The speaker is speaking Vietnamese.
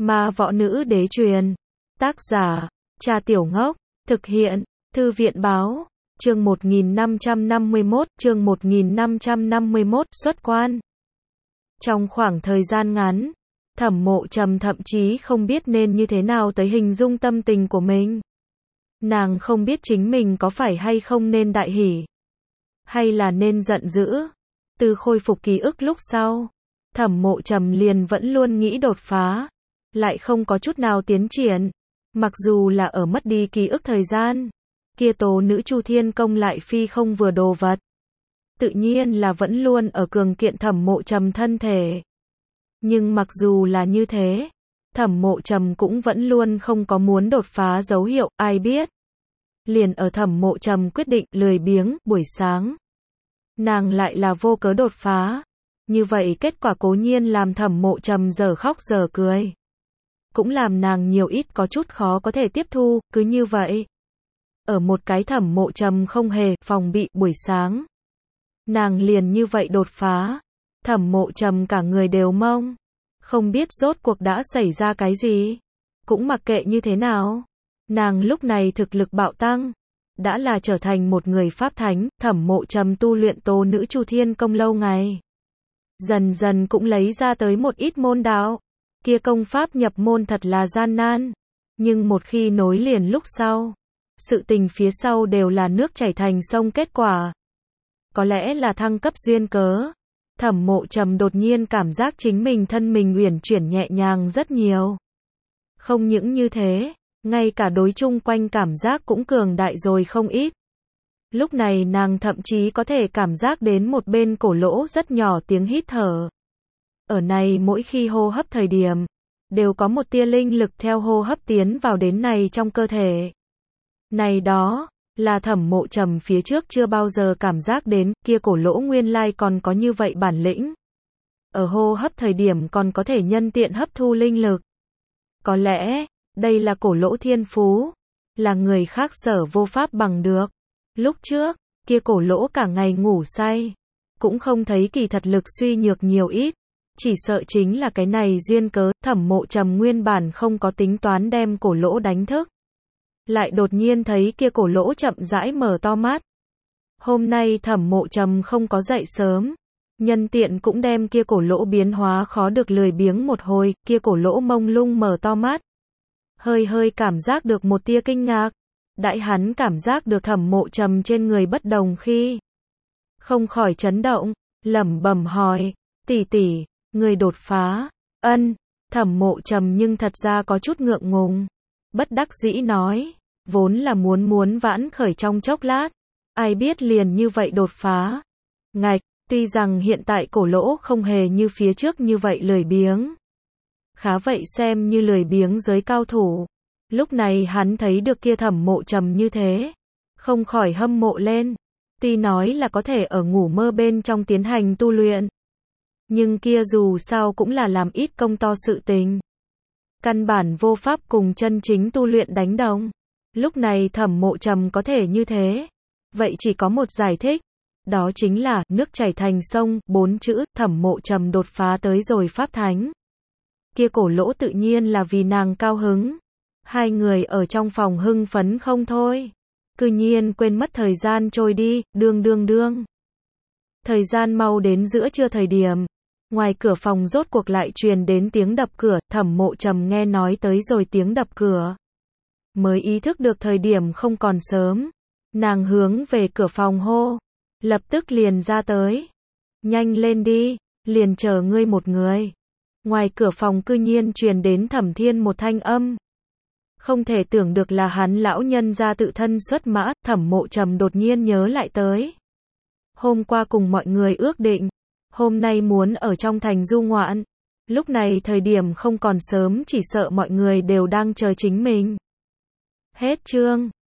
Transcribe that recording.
Ma võ nữ đế truyền. Tác giả, Trà Tiểu Ngốc. Thực hiện, Thư viện báo. Chương 1551, xuất quan. Trong khoảng thời gian ngắn, Thẩm Mộ Trầm thậm chí không biết nên như thế nào tới hình dung tâm tình của mình. Nàng không biết chính mình có phải hay không nên đại hỉ, hay là nên giận dữ. Từ khôi phục ký ức lúc sau, Thẩm Mộ Trầm liền vẫn luôn nghĩ đột phá, lại không có chút nào tiến triển. Mặc dù là ở mất đi ký ức thời gian, kia tố nữ Chu Thiên Công lại phi không vừa đồ vật. Tự nhiên là vẫn luôn ở cường kiện Thẩm Mộ Trầm thân thể. Nhưng mặc dù là như thế, Thẩm Mộ Trầm cũng vẫn luôn không có muốn đột phá dấu hiệu, ai biết. Liền ở Thẩm Mộ Trầm quyết định lười biếng, buổi sáng, nàng lại là vô cớ đột phá. Như vậy kết quả cố nhiên làm Thẩm Mộ Trầm giờ khóc giờ cười. Cũng làm nàng nhiều ít có chút khó có thể tiếp thu, cứ như vậy. Ở một cái Thẩm Mộ Trầm không hề phòng bị buổi sáng, nàng liền như vậy đột phá. Thẩm Mộ Trầm cả người đều mông, không biết rốt cuộc đã xảy ra cái gì. Cũng mặc kệ như thế nào, nàng lúc này thực lực bạo tăng, đã là trở thành một người pháp thánh. Thẩm Mộ Trầm tu luyện tố nữ Chu Thiên Công lâu ngày, dần dần cũng lấy ra tới một ít môn đạo. Kia công pháp nhập môn thật là gian nan, nhưng một khi nối liền lúc sau, sự tình phía sau đều là nước chảy thành sông kết quả. Có lẽ là thăng cấp duyên cớ, Thẩm Mộ Trầm đột nhiên cảm giác chính mình thân mình uyển chuyển nhẹ nhàng rất nhiều. Không những như thế, ngay cả đối chung quanh cảm giác cũng cường đại rồi không ít. Lúc này nàng thậm chí có thể cảm giác đến một bên cổ lỗ rất nhỏ tiếng hít thở. Ở này mỗi khi hô hấp thời điểm, đều có một tia linh lực theo hô hấp tiến vào đến này trong cơ thể. Này đó, là Thẩm Mộ Trầm phía trước chưa bao giờ cảm giác đến, kia cổ lỗ nguyên lai còn có như vậy bản lĩnh. Ở hô hấp thời điểm còn có thể nhân tiện hấp thu linh lực. Có lẽ, đây là cổ lỗ thiên phú, là người khác sở vô pháp bằng được. Lúc trước, kia cổ lỗ cả ngày ngủ say, cũng không thấy kỳ thật lực suy nhược nhiều ít. Chỉ sợ chính là cái này duyên cớ. Thẩm Mộ Trầm nguyên bản không có tính toán đem cổ lỗ đánh thức, lại đột nhiên thấy kia cổ lỗ chậm rãi mở to mắt. Hôm nay Thẩm Mộ Trầm không có dậy sớm, nhân tiện cũng đem kia cổ lỗ biến hóa khó được lười biếng một hồi. Kia cổ lỗ mông lung mở to mắt, hơi cảm giác được một tia kinh ngạc. Đại hắn cảm giác được Thẩm Mộ Trầm trên người bất đồng khi, không khỏi chấn động, lẩm bẩm hỏi, tỷ tỷ, người đột phá. Ân. Thẩm Mộ Trầm nhưng thật ra có chút ngượng ngùng, bất đắc dĩ nói, vốn là muốn vãn khởi trong chốc lát, ai biết liền như vậy đột phá. Ngạch, tuy rằng hiện tại cổ lỗ không hề như phía trước như vậy lười biếng, khá vậy xem như lười biếng giới cao thủ. Lúc này hắn thấy được kia Thẩm Mộ Trầm như thế, không khỏi hâm mộ lên. Tuy nói là có thể ở ngủ mơ bên trong tiến hành tu luyện, nhưng kia dù sao cũng là làm ít công to sự tình, căn bản vô pháp cùng chân chính tu luyện đánh đồng. Lúc này Thẩm Mộ Trầm có thể như thế, vậy chỉ có một giải thích, đó chính là nước chảy thành sông. 4 chữ. Thẩm Mộ Trầm đột phá tới rồi pháp thánh, kia cổ lỗ tự nhiên là vì nàng cao hứng. Hai người ở trong phòng hưng phấn không thôi, cư nhiên quên mất thời gian trôi đi. Đương. Thời gian mau đến giữa trưa thời điểm, ngoài cửa phòng rốt cuộc lại truyền đến tiếng đập cửa. Thẩm Mộ Trầm nghe nói tới rồi tiếng đập cửa, mới ý thức được thời điểm không còn sớm. Nàng hướng về cửa phòng hô, lập tức liền ra tới. Nhanh lên đi, liền chờ ngươi một người. Ngoài cửa phòng cư nhiên truyền đến Thẩm Thiên một thanh âm. Không thể tưởng được là hắn lão nhân gia tự thân xuất mã. Thẩm Mộ Trầm đột nhiên nhớ lại tới, hôm qua cùng mọi người ước định, hôm nay muốn ở trong thành du ngoạn. Lúc này thời điểm không còn sớm, chỉ sợ mọi người đều đang chờ chính mình. Hết chương.